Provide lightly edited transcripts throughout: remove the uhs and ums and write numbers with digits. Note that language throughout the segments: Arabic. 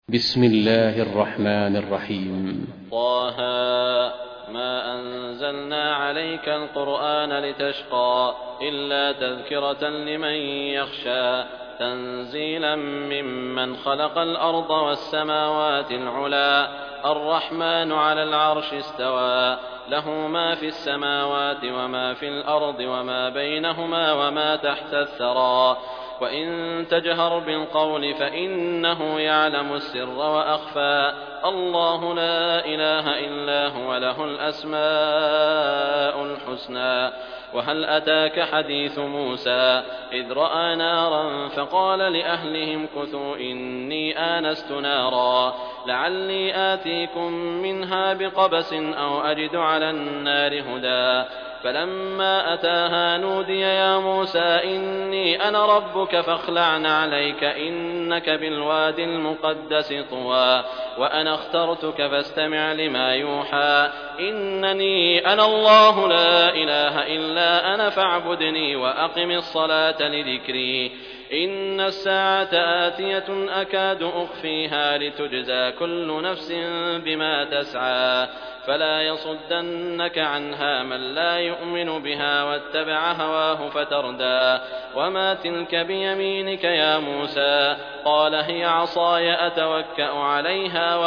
بسم الله الرحمن الرحيم. طه ما أنزلنا عليك القرآن لتشقى إلا تذكرة لمن يخشى تنزيلا ممن خلق الأرض والسماوات العلى الرحمن على العرش استوى له ما في السماوات وما في الأرض وما بينهما وما تحت الثرى وإن تجهر بالقول فإنه يعلم السر وأخفى الله لا إله إلا هو له الأسماء الحسنى وهل أتاك حديث موسى إذ رأى نارا فقال لأهلهم كثوا إني آنست نارا لعلي آتيكم منها بقبس أو أجد على النار هدى فلما أتاها نودي يا موسى إني أنا ربك فاخلع نعليك إنك بالوادي المقدس طوى وأنا اخترتك فاستمع لما يوحى إنني أنا الله لا إله إلا أنا فاعبدني وأقم الصلاة لذكري إن الساعة آتية أكاد أخفيها لتجزى كل نفس بما تسعى فلا يصدنك عنها من لا يؤمن بها واتبع هواه فتردى وما تلك بيمينك يا موسى قال هي عصاي أتوكأ عليها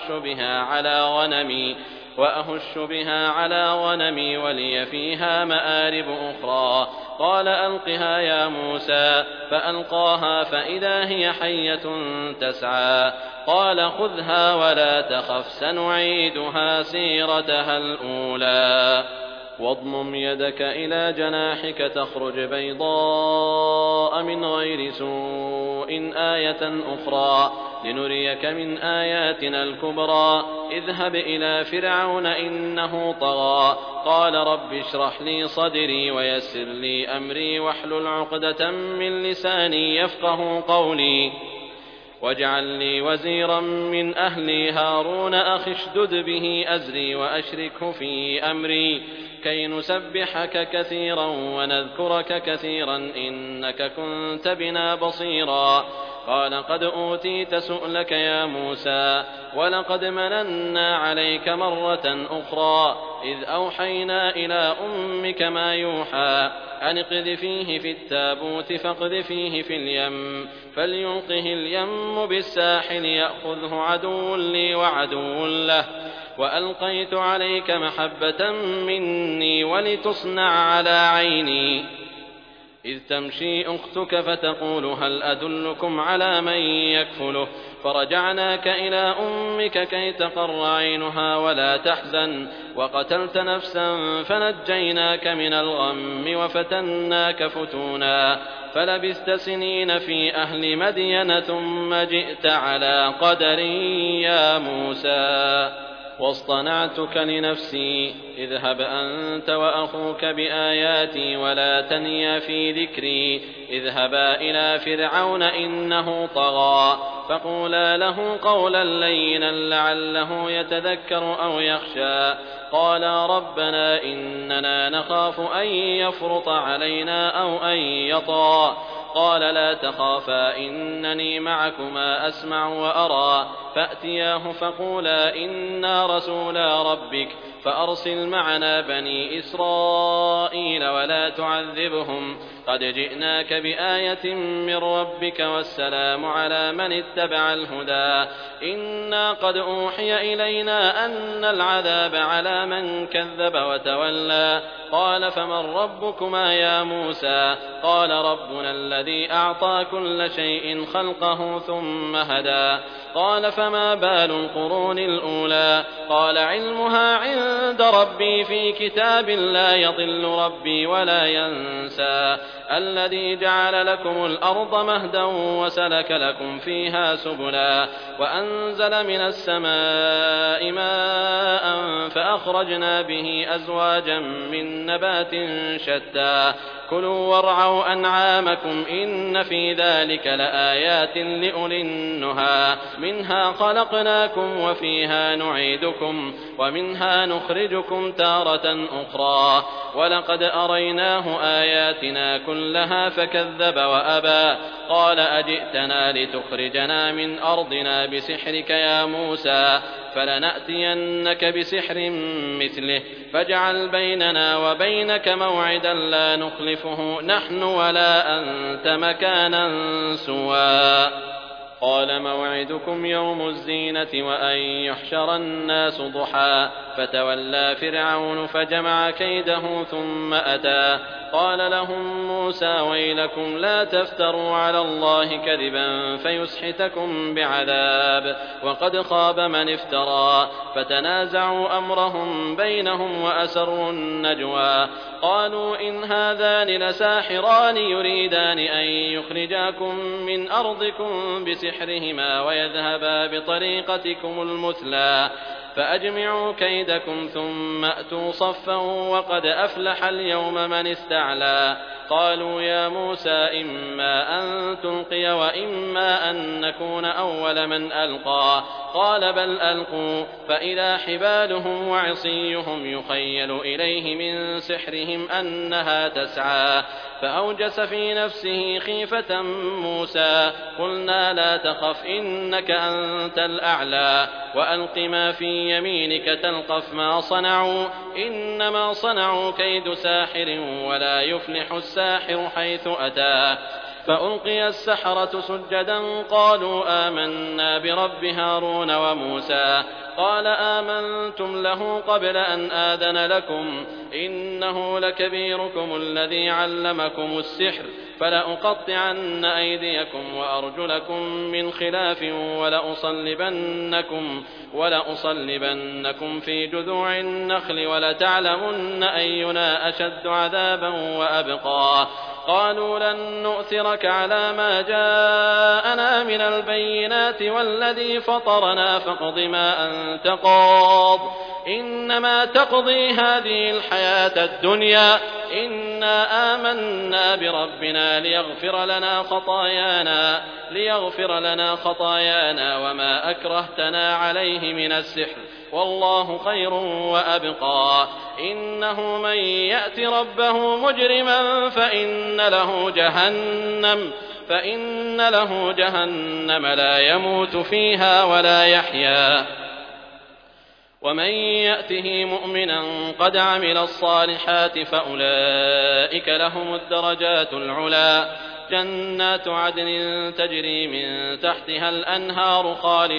وأهش بها على غنمي ولي فيها مآرب أخرى قال ألقها يا موسى فألقاها فإذا هي حية تسعى قال خذها ولا تخف سنعيدها سيرتها الأولى واضمم يدك إلى جناحك تخرج بيضاء من غير سوء آية أخرى لنريك من آياتنا الكبرى اذهب إلى فرعون إنه طغى قال رب اشرح لي صدري ويسر لي أمري واحلل عقدة من لساني يفقه قولي واجعل لي وزيرا من أهلي هارون أخي اشدد به أزري وأشركه في أمري كي نسبحك كثيرا ونذكرك كثيرا إنك كنت بنا بصيرا قال قد أوتيت سؤلك يا موسى ولقد مننا عليك مرة أخرى إذ أوحينا إلى أمك ما يوحى أن اقذفيه في التابوت فاقذفيه في اليم فليلقه اليم بالساحل يأخذه عدو لي وعدو له وألقيت عليك محبة مني ولتصنع على عيني إذ تمشي أختك فتقول هل أدلكم على من يكفله فرجعناك إلى أمك كي تقر عينها ولا تحزن وقتلت نفسا فنجيناك من الغم وفتناك فتونا فلبثت سنين في أهل مدين ثم جئت على قدر يا موسى واصطنعتك لنفسي اذهب أنت وأخوك بآياتي ولا تنيا في ذكري اذهبا إلى فرعون إنه طغى فقولا له قولا لينا لعله يتذكر أو يخشى قالا ربنا إننا نخاف أن يفرط علينا أو أن يطغى قال لا تخافا إنني معكما أسمع وأرى فأتياه فقولا إنا رسولا ربك فأرسل معنا بني إسرائيل ولا تعذبهم قد جئناك بآية من ربك والسلام على من اتبع الهدى إنا قد أوحي إلينا أن العذاب على من كذب وتولى قال فمن ربكما يا موسى قال ربنا الذي أعطى كل شيء خلقه ثم هدى قال فما بال القرون الأولى قال علمها عند ربي في كتاب لا يضل ربي ولا ينسى الذي جعل لكم الأرض مهدا وسلك لكم فيها سبلا وأنزل من السماء ماء فأخرجنا به أزواجا من نبات شتى كلوا وارعوا أنعامكم إن في ذلك لآيات لأولي النهى منها خلقناكم وفيها نعيدكم ومنها نخرجكم تارة أخرى ولقد أريناه آياتنا كلها فكذب وأبى قال أجئتنا لتخرجنا من أرضنا بسحرك يا موسى فلنأتينك بسحر مثله فاجعل بيننا وبينك موعدا لا نخلفه نحن ولا أنت مكانا سوى قال موعدكم يوم الزينة وأن يحشر الناس ضحى فتولى فرعون فجمع كيده ثم أتى قال لهم موسى ويلكم لا تفتروا على الله كذبا فيسحتكم بعذاب وقد خاب من افترى فتنازعوا أمرهم بينهم وأسروا النجوى قالوا إن هذان لساحران يريدان أن يخرجاكم من أرضكم بسحرهما ويذهبا بطريقتكم المثلى فأجمعوا كيدكم ثم أتوا صفا وقد أفلح اليوم من استعلى قالوا يا موسى إما أن تلقي وإما أن نكون أول من ألقى قال بل ألقوا فإذا حبالهم وعصيهم يخيل إليه من سحرهم أنها تسعى فأوجس في نفسه خيفة موسى قلنا لا تخف إنك أنت الأعلى وألق ما في يمينك تلقف ما صنعوا إنما صنعوا كيد ساحر ولا يفلح الساحر حيث أتى فألقي السحرة سجدا قالوا آمنا برب هارون وموسى قال آمنتم له قبل أن آذن لكم إنه لكبيركم الذي علمكم السحر فلأقطعن أيديكم وأرجلكم من خلاف ولأصلبنكم في جذوع النخل ولتعلمن أينا أشد عذابا وأبقى قالوا لن نؤثرك على ما جاءنا من البينات والذي فطرنا فاقض ما أنت قاض إنما تقضي هذه الحياة الدنيا إنا آمنا بربنا ليغفر لنا خطايانا وما أكرهتنا عليه من السحر والله خير وأبقى إنه من يأت ربه مجرما فإن له جهنم لا يموت فيها ولا يحيا ومن يأته مؤمنا قد عمل الصالحات فأولئك لهم الدرجات العلى جنات عدن تجري من تحتها الأنهار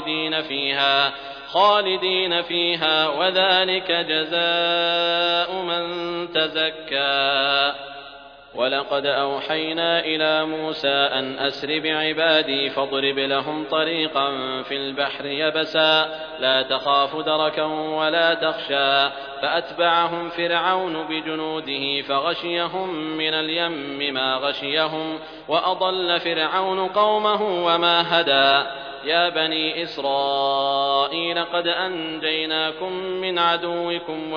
خالدين فيها وذلك جزاء من تزكى ولقد أوحينا إلى موسى أن أسر بعبادي فاضرب لهم طريقا في البحر يبسا لا تخاف دركا ولا تخشى فأتبعهم فرعون بجنوده فغشيهم من اليم ما غشيهم وأضل فرعون قومه وما هدى يا بني إسرائيل قد أنجيناكم من عدوكم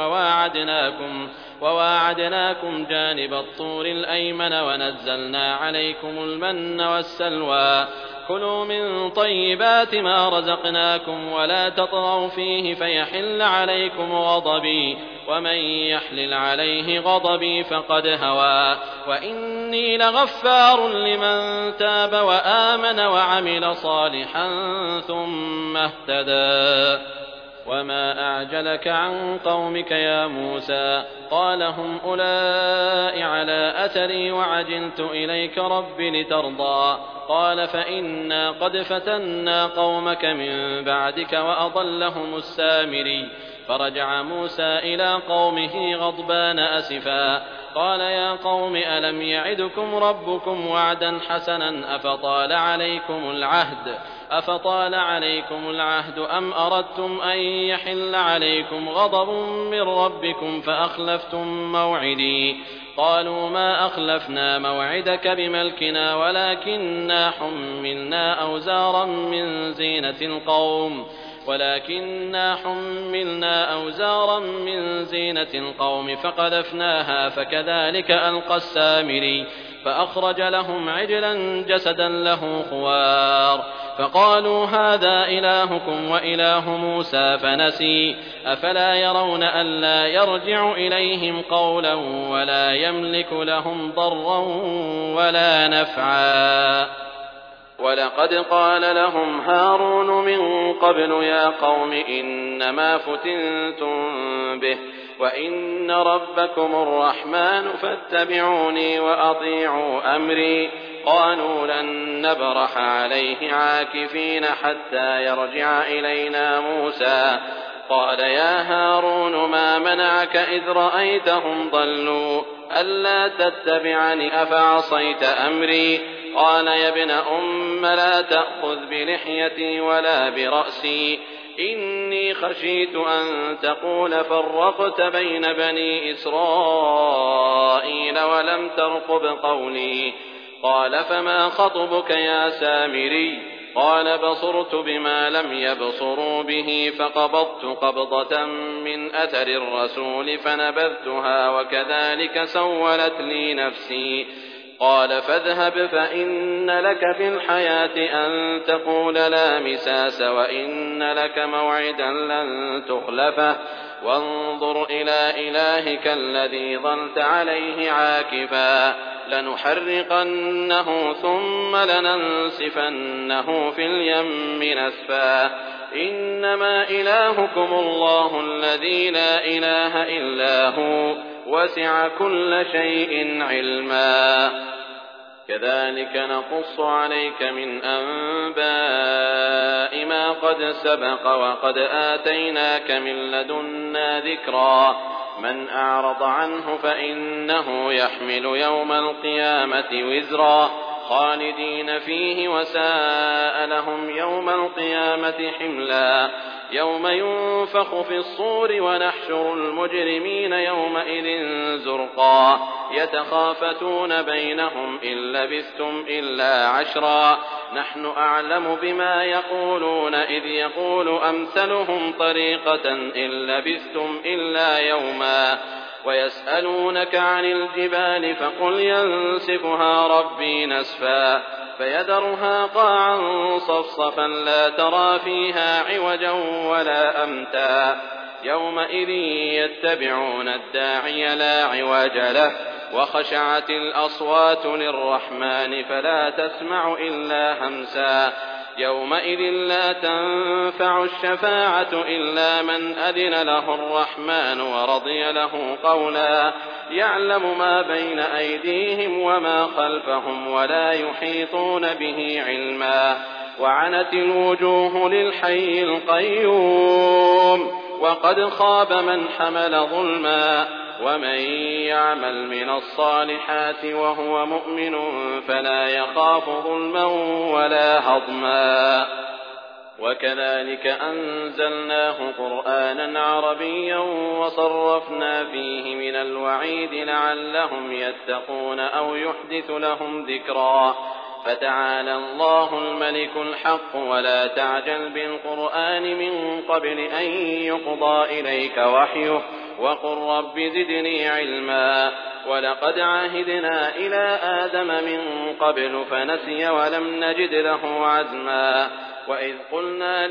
وواعدناكم جانب الطور الأيمن ونزلنا عليكم المن والسلوى كلوا من طيبات ما رزقناكم ولا تطغوا فيه فيحل عليكم غضبي ومن يحلل عليه غضبي فقد هوى وإني لغفار لمن تاب وآمن وعمل صالحا ثم اهتدى وما أعجلك عن قومك يا موسى قال هم أولئك على أثري وعجلت إليك رب لترضى قال فإنا قد فتنا قومك من بعدك وأضلهم السامري فرجع موسى إلى قومه غضبان أسفا قال يا قوم ألم يعدكم ربكم وعدا حسنا أفطال عليكم العهد أم أردتم أن يحل عليكم غضب من ربكم فأخلفتم موعدي قالوا ما أخلفنا موعدك بملكنا ولكننا حملنا أوزارا من زينة القوم ولكننا حملنا أوزارا من زينة القوم فقذفناها فكذلك ألقى السامري فأخرج لهم عجلا جسدا له خوار فقالوا هذا إلهكم وإله موسى فنسي أفلا يرون ألا يرجع إليهم قولا ولا يملك لهم ضرا ولا نفعا ولقد قال لهم هارون من قبل يا قوم إنما فتنتم به وإن ربكم الرحمن فاتبعوني وأطيعوا أمري قالوا لن نبرح عليه عاكفين حتى يرجع إلينا موسى قال يا هارون ما منعك إذ رأيتهم ضلوا ألا تتبعني أفعصيت أمري قال يا ابن أم لا تأخذ بلحيتي ولا برأسي إني خشيت أن تقول فرقت بين بني إسرائيل ولم ترقب قولي قال فما خطبك يا سامري قال بصرت بما لم يبصروا به فقبضت قبضة من أثر الرسول فنبذتها وكذلك سولت لي نفسي قال فاذهب فإن لك في الحياة أن تقول لا مساس وإن لك موعدا لن تخلفه وانظر إلى إلهك الذي ظلت عليه عاكفا لنحرقنه ثم لننسفنه في اليم نسفا إنما إلهكم الله الذي لا إله إلا هو وسع كل شيء علما كذلك نقص عليك من أنباء ما قد سبق وقد آتيناك من لدنا ذكرا من أعرض عنه فإنه يحمل يوم القيامة وزرا خالدين فيه وساء لهم يوم القيامة حملا يوم ينفخ في الصور ونحشر المجرمين يومئذ زرقا يتخافتون بينهم إن لبثتم إلا عشرا نحن أعلم بما يقولون إذ يقول أمثلهم طريقة إن لبثتم إلا يوما ويسألونك عن الجبال فقل ينسفها ربي نسفا فيذرها قاعا صفصفا لا ترى فيها عوجا ولا أمتا يومئذ يتبعون الداعي لا عوج له وخشعت الأصوات للرحمن فلا تسمع إلا همسا يومئذ لا تنفع الشفاعة إلا من أذن له الرحمن ورضي له قولا يعلم ما بين أيديهم وما خلفهم ولا يحيطون به علما وعنت الوجوه للحي القيوم وقد خاب من حمل ظلما ومن يعمل من الصالحات وهو مؤمن فلا يخاف ظلما ولا هضما وكذلك أنزلناه قرآنا عربيا وصرفنا فيه من الوعيد لعلهم يتقون أو يحدث لهم ذكرا فتعالى الله الملك الحق ولا تعجل بالقرآن من قبل أن يقضى إليك وحيه وقل رب زدني علما ولقد عهدنا إلى آدم من قبل فنسي ولم نجد له عزما وإذ قلنا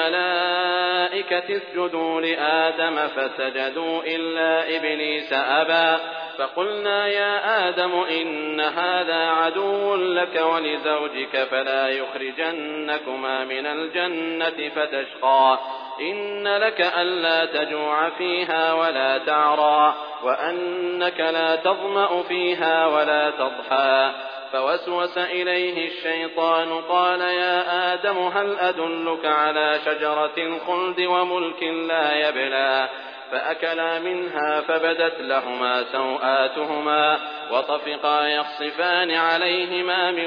للملائكة اسجدوا لآدم فسجدوا إلا إبليس أبى فقلنا يا آدم إن هذا عدو لك ولزوجك فلا يخرجنكما من الجنة فتشقى إن لك ألا تجوع فيها ولا تعرى وأنك لا تظمأ فيها ولا تضحى فوسوس إليه الشيطان قال يا آدم هل أدلك على شجرة الخلد وملك لا يبلى فأكلا منها فبدت لهما سوآتهما وطفقا يخصفان عليهما من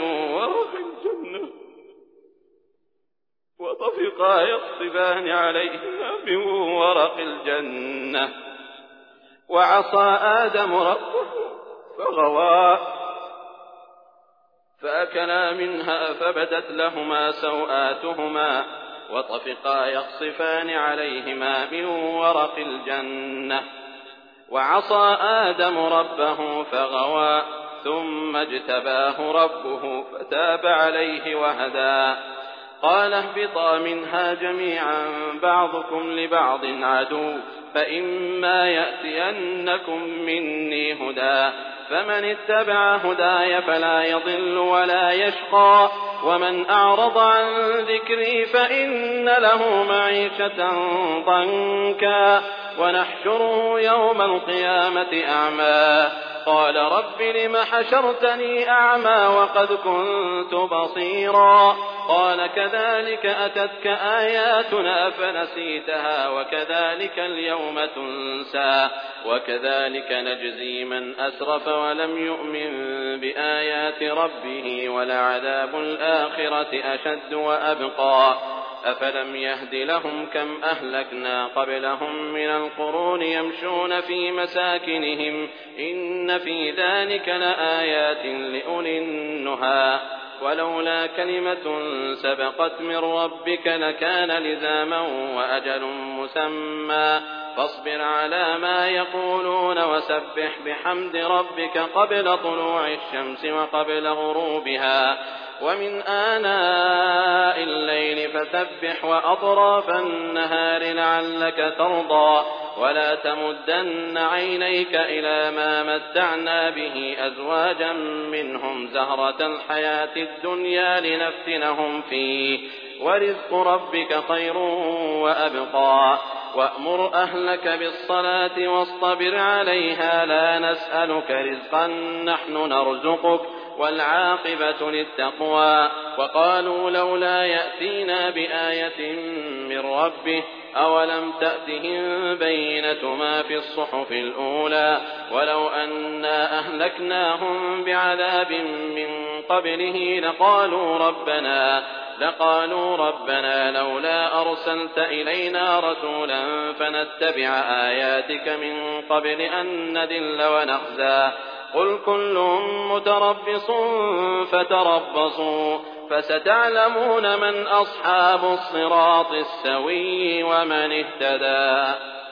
ورق الجنة وعصى آدم ربه فغوى فأكلا منها فبدت لهما سوآتهما وطفقا يخصفان عليهما من ورق الجنة وعصى آدم ربه فغوى ثم اجتباه ربه فتاب عليه وهدى قال اهبطا منها جميعا بعضكم لبعض عدو فإما يأتينكم مني هدى فمن اتبع هداي فلا يضل ولا يشقى ومن أعرض عن ذكري فإن له معيشة ضنكا ونحشره يوم القيامة أعمى قال رب لم حشرتني أعمى وقد كنت بصيرا قال كذلك أتتك آياتنا فنسيتها وكذلك اليوم تنسى وكذلك نجزي من أسرف ولم يؤمن بآيات ربه ولعذاب الآخرة أشد وأبقى أفلم يهد لهم كم أهلكنا قبلهم من القرون يمشون في مساكنهم إن في ذلك لآيات لأولي النهى ولولا كلمة سبقت من ربك لكان لزاما وأجل مسمى فاصبر على ما يقولون وسبح بحمد ربك قبل طلوع الشمس وقبل غروبها ومن آناء الليل فسبح وأطراف النهار لعلك ترضى ولا تمدن عينيك إلى ما متعنا به أزواجا منهم زهرة الحياة الدنيا لنفتنهم فيه ورزق ربك خير وأبقى وأمر أهلك بالصلاة واصطبر عليها لا نسألك رزقا نحن نرزقك والعاقبة للتقوى وقالوا لولا يأتينا بآية من ربه أولم تأتهم بينة ما في الصحف الأولى ولو أنا أهلكناهم بعذاب من قبله لقالوا ربنا لولا أرسلت إلينا رسولا فنتبع آياتك من قبل أن نذل ونخزى قل كل متربص فتربصوا فستعلمون من أصحاب الصراط السوي ومن اهتدى